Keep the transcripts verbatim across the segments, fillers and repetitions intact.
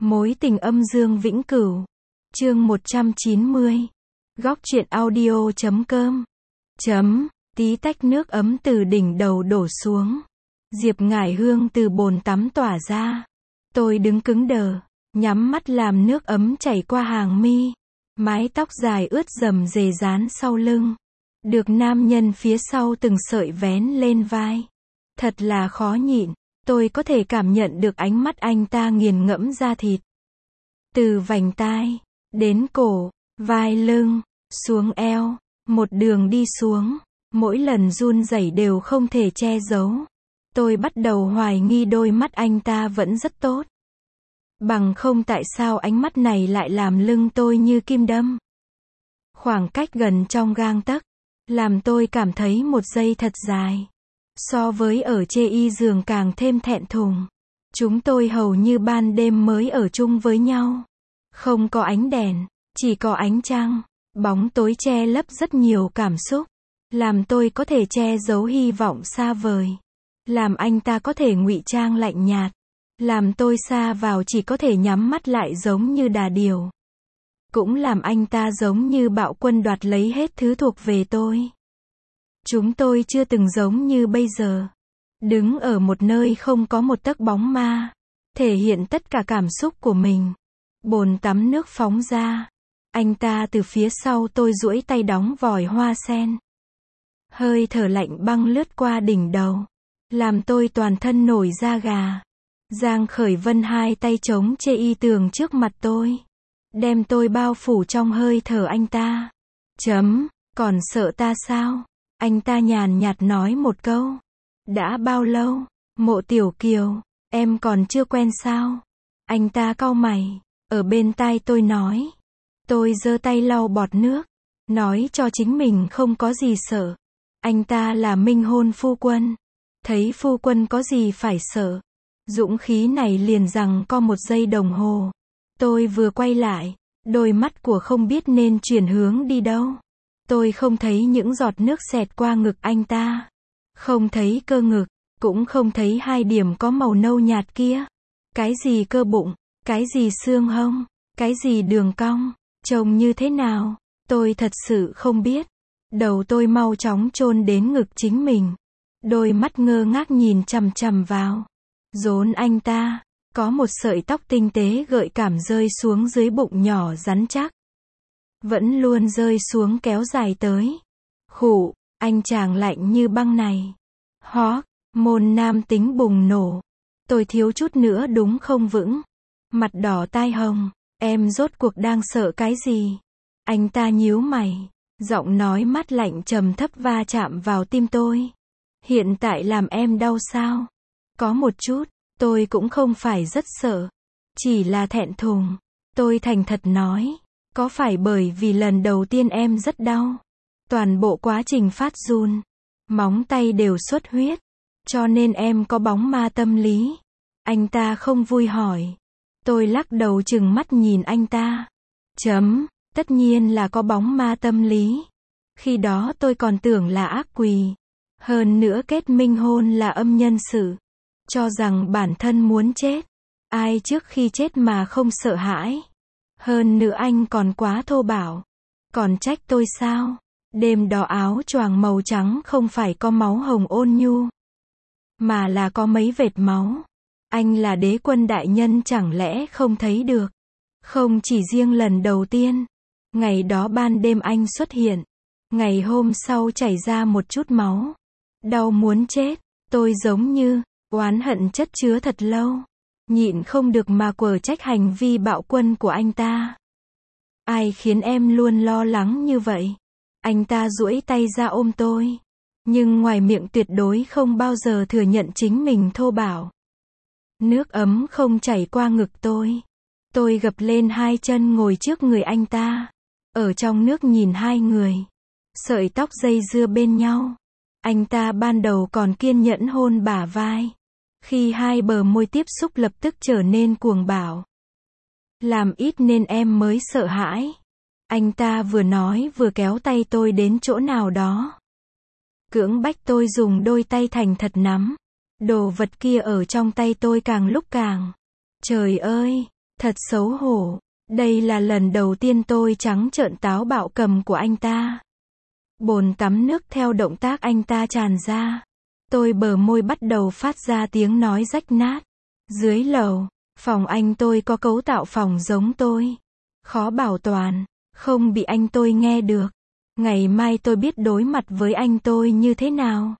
Mối tình âm dương vĩnh cửu. Chương một trăm chín mươi. Góc truyện audio chấm com. Chấm, tí tách nước ấm từ đỉnh đầu đổ xuống. Diệp ngải hương từ bồn tắm tỏa ra. Tôi đứng cứng đờ, nhắm mắt làm nước ấm chảy qua hàng mi. Mái tóc dài ướt rầm rề dán sau lưng. Được nam nhân phía sau từng sợi vén lên vai. Thật là khó nhịn. Tôi có thể cảm nhận được ánh mắt anh ta nghiền ngẫm da thịt. Từ vành tai, đến cổ, vai lưng, xuống eo, một đường đi xuống. Mỗi lần run rẩy đều không thể che giấu. Tôi bắt đầu hoài nghi đôi mắt anh ta vẫn rất tốt. Bằng không tại sao ánh mắt này lại làm lưng tôi như kim đâm. Khoảng cách gần trong gang tấc, làm tôi cảm thấy một giây thật dài. So với ở chê y giường càng thêm thẹn thùng. Chúng tôi hầu như ban đêm mới ở chung với nhau. Không có ánh đèn, chỉ có ánh trăng. Bóng tối che lấp rất nhiều cảm xúc. Làm tôi có thể che giấu hy vọng xa vời. Làm anh ta có thể ngụy trang lạnh nhạt. Làm tôi xa vào chỉ có thể nhắm mắt lại giống như đà điểu. Cũng làm anh ta giống như bạo quân đoạt lấy hết thứ thuộc về tôi. Chúng tôi chưa từng giống như bây giờ. Đứng ở một nơi không có một tấc bóng ma. Thể hiện tất cả cảm xúc của mình. Bồn tắm nước phóng ra. Anh ta từ phía sau tôi duỗi tay đóng vòi hoa sen. Hơi thở lạnh băng lướt qua đỉnh đầu. Làm tôi toàn thân nổi da gà. Giang Khởi Vân hai tay chống chê y tường trước mặt tôi. Đem tôi bao phủ trong hơi thở anh ta. Chấm, còn sợ ta sao? Anh ta nhàn nhạt nói một câu. Đã bao lâu? Mộ Tiểu Kiều, em còn chưa quen sao? Anh ta cau mày, ở bên tai tôi nói. Tôi giơ tay lau bọt nước, nói cho chính mình không có gì sợ. Anh ta là minh hôn phu quân. Thấy phu quân có gì phải sợ. Dũng khí này liền rằng có một giây đồng hồ. Tôi vừa quay lại, đôi mắt của không biết nên chuyển hướng đi đâu. Tôi không thấy những giọt nước xẹt qua ngực anh ta. Không thấy cơ ngực, cũng không thấy hai điểm có màu nâu nhạt kia. Cái gì cơ bụng, cái gì xương hông, cái gì đường cong, trông như thế nào, tôi thật sự không biết. Đầu tôi mau chóng chôn đến ngực chính mình. Đôi mắt ngơ ngác nhìn chằm chằm vào. Rốn anh ta, có một sợi tóc tinh tế gợi cảm rơi xuống dưới bụng nhỏ rắn chắc. Vẫn luôn rơi xuống kéo dài tới. Khụ, anh chàng lạnh như băng này. Hó, môn nam tính bùng nổ. Tôi thiếu chút nữa đúng không vững. Mặt đỏ tai hồng, em rốt cuộc đang sợ cái gì? Anh ta nhíu mày, giọng nói mát lạnh trầm thấp va chạm vào tim tôi. Hiện tại làm em đau sao? Có một chút, tôi cũng không phải rất sợ. Chỉ là thẹn thùng. Tôi thành thật nói. Có phải bởi vì lần đầu tiên em rất đau? Toàn bộ quá trình phát run. Móng tay đều xuất huyết. Cho nên em có bóng ma tâm lý. Anh ta không vui hỏi. Tôi lắc đầu chừng mắt nhìn anh ta. Chấm, tất nhiên là có bóng ma tâm lý. Khi đó tôi còn tưởng là ác quỷ. Hơn nữa kết minh hôn là âm nhân sự. Cho rằng bản thân muốn chết. Ai trước khi chết mà không sợ hãi. Hơn nữa anh còn quá thô bạo. Còn trách tôi sao? Đêm đó áo choàng màu trắng không phải có máu hồng ôn nhu. Mà là có mấy vệt máu. Anh là đế quân đại nhân chẳng lẽ không thấy được. Không chỉ riêng lần đầu tiên. Ngày đó ban đêm anh xuất hiện. Ngày hôm sau chảy ra một chút máu. Đau muốn chết. Tôi giống như oán hận chất chứa thật lâu. Nhịn không được mà quở trách hành vi bạo quân của anh ta. Ai khiến em luôn lo lắng như vậy? Anh ta duỗi tay ra ôm tôi. Nhưng ngoài miệng tuyệt đối không bao giờ thừa nhận chính mình thô bạo. Nước ấm không chảy qua ngực tôi. Tôi gập lên hai chân ngồi trước người anh ta. Ở trong nước nhìn hai người. Sợi tóc dây dưa bên nhau. Anh ta ban đầu còn kiên nhẫn hôn bả vai. Khi hai bờ môi tiếp xúc lập tức trở nên cuồng bạo. Làm ít nên em mới sợ hãi. Anh ta vừa nói vừa kéo tay tôi đến chỗ nào đó. Cưỡng bách tôi dùng đôi tay thành thật nắm. Đồ vật kia ở trong tay tôi càng lúc càng. Trời ơi, Thật xấu hổ. Đây là lần đầu tiên tôi trắng trợn táo bạo cầm của anh ta. Bồn tắm nước theo động tác anh ta tràn ra. Tôi bờ môi bắt đầu phát ra tiếng nói rách nát. Dưới lầu, phòng anh tôi có cấu tạo phòng giống tôi. Khó bảo toàn, không bị anh tôi nghe được. Ngày mai tôi biết đối mặt với anh tôi như thế nào.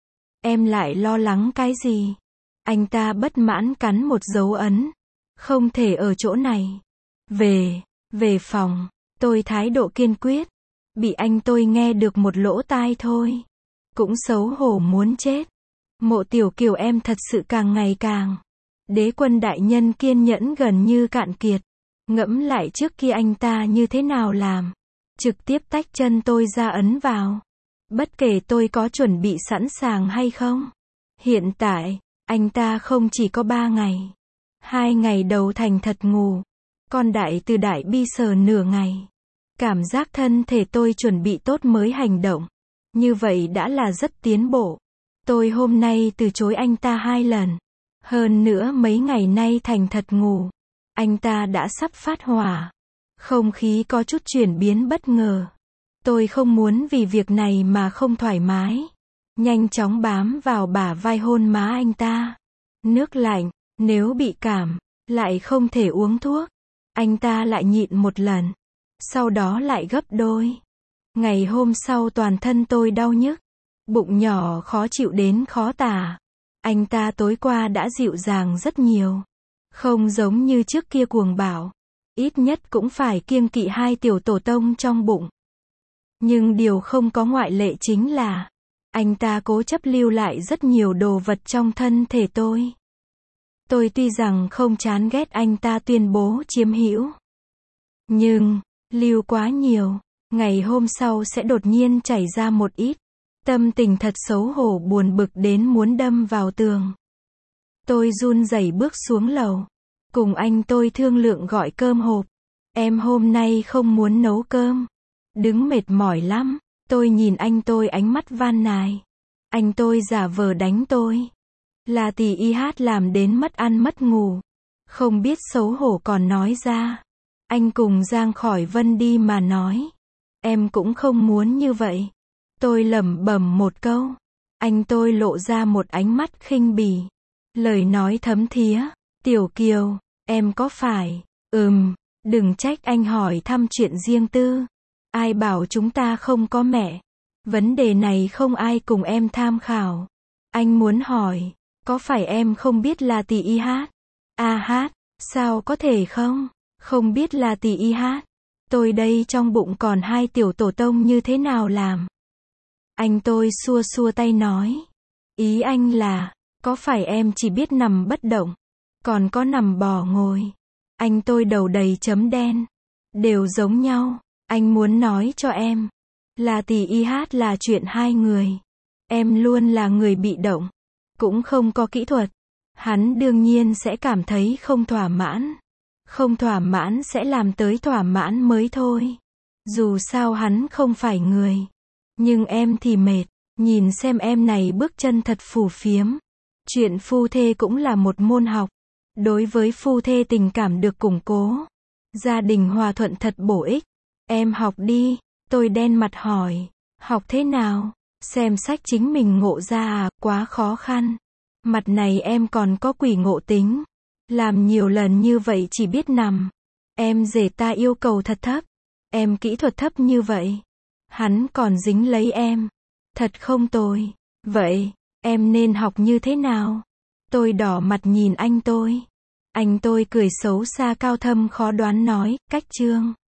Em lại lo lắng cái gì? Anh ta bất mãn cắn một dấu ấn. Không thể ở chỗ này. Về, về phòng. Tôi thái độ kiên quyết. Bị anh tôi nghe được một lỗ tai thôi. Cũng xấu hổ muốn chết. Mộ Tiểu Kiều em thật sự càng ngày càng. Đế Quân đại nhân kiên nhẫn gần như cạn kiệt. Ngẫm lại trước kia anh ta như thế nào làm. Trực tiếp tách chân tôi ra ấn vào. Bất kể tôi có chuẩn bị sẵn sàng hay không. Hiện tại, anh ta không chỉ có ba ngày. Hai ngày đầu thành thật ngủ. Còn đại từ đại bi sờ nửa ngày. Cảm giác thân thể tôi chuẩn bị tốt mới hành động. Như vậy đã là rất tiến bộ. Tôi hôm nay từ chối anh ta hai lần. Hơn nữa mấy ngày nay thành thật ngủ. Anh ta đã sắp phát hỏa. Không khí có chút chuyển biến bất ngờ. Tôi không muốn vì việc này mà không thoải mái. Nhanh chóng bám vào bả vai hôn má anh ta. Nước lạnh, nếu bị cảm, lại không thể uống thuốc. Anh ta lại nhịn một lần. Sau đó lại gấp đôi. Ngày hôm sau toàn thân tôi đau nhức. Bụng nhỏ khó chịu đến khó tả. Anh ta tối qua đã dịu dàng rất nhiều. Không giống như trước kia cuồng bạo. Ít nhất cũng phải kiêng kỵ hai tiểu tổ tông trong bụng. Nhưng điều không có ngoại lệ chính là anh ta cố chấp lưu lại rất nhiều đồ vật trong thân thể tôi. Tôi tuy rằng không chán ghét anh ta tuyên bố chiếm hữu. Nhưng, lưu quá nhiều, ngày hôm sau sẽ đột nhiên chảy ra một ít. Tâm tình thật xấu hổ buồn bực đến muốn đâm vào tường. Tôi run rẩy bước xuống lầu. Cùng anh tôi thương lượng gọi cơm hộp. Em hôm nay không muốn nấu cơm. Đứng mệt mỏi lắm. Tôi nhìn anh tôi ánh mắt van nài. Anh tôi giả vờ đánh tôi. Là tỷ y hát làm đến mất ăn mất ngủ. Không biết xấu hổ còn nói ra. Anh cùng Giang Khỏi Vân đi mà nói. Em cũng không muốn như vậy. Tôi lẩm bẩm một câu. Anh tôi lộ ra một ánh mắt khinh bỉ. Lời nói thấm thía. Tiểu Kiều, em có phải... Ừm, đừng trách anh hỏi thăm chuyện riêng tư. Ai bảo chúng ta không có mẹ. Vấn đề này không ai cùng em tham khảo. Anh muốn hỏi, có phải em không biết là tỷ y hát? A hát, sao có thể không? Không biết là tỷ y hát. Tôi đây trong bụng còn hai tiểu tổ tông như thế nào làm? Anh tôi xua xua tay nói. Ý anh là, có phải em chỉ biết nằm bất động, còn có nằm bò ngồi? Anh tôi đầu đầy chấm đen. Đều giống nhau. Anh muốn nói cho em, là tỷ y hát là chuyện hai người. Em luôn là người bị động, cũng không có kỹ thuật. Hắn đương nhiên sẽ cảm thấy không thỏa mãn. Không thỏa mãn sẽ làm tới thỏa mãn mới thôi. Dù sao hắn không phải người. Nhưng em thì mệt. Nhìn xem em này bước chân thật phù phiếm. Chuyện phu thê cũng là một môn học. Đối với phu thê tình cảm được củng cố, gia đình hòa thuận thật bổ ích. Em học đi. Tôi đen mặt hỏi. Học thế nào? Xem sách chính mình ngộ ra à, quá khó khăn. Mặt này em còn có quỷ ngộ tính. Làm nhiều lần như vậy chỉ biết nằm. Em rể ta yêu cầu thật thấp. Em kỹ thuật thấp như vậy. Hắn còn dính lấy em. Thật không tồi. Vậy, em nên học như thế nào? Tôi đỏ mặt nhìn anh tôi. Anh tôi cười xấu xa cao thâm khó đoán nói, cách chương.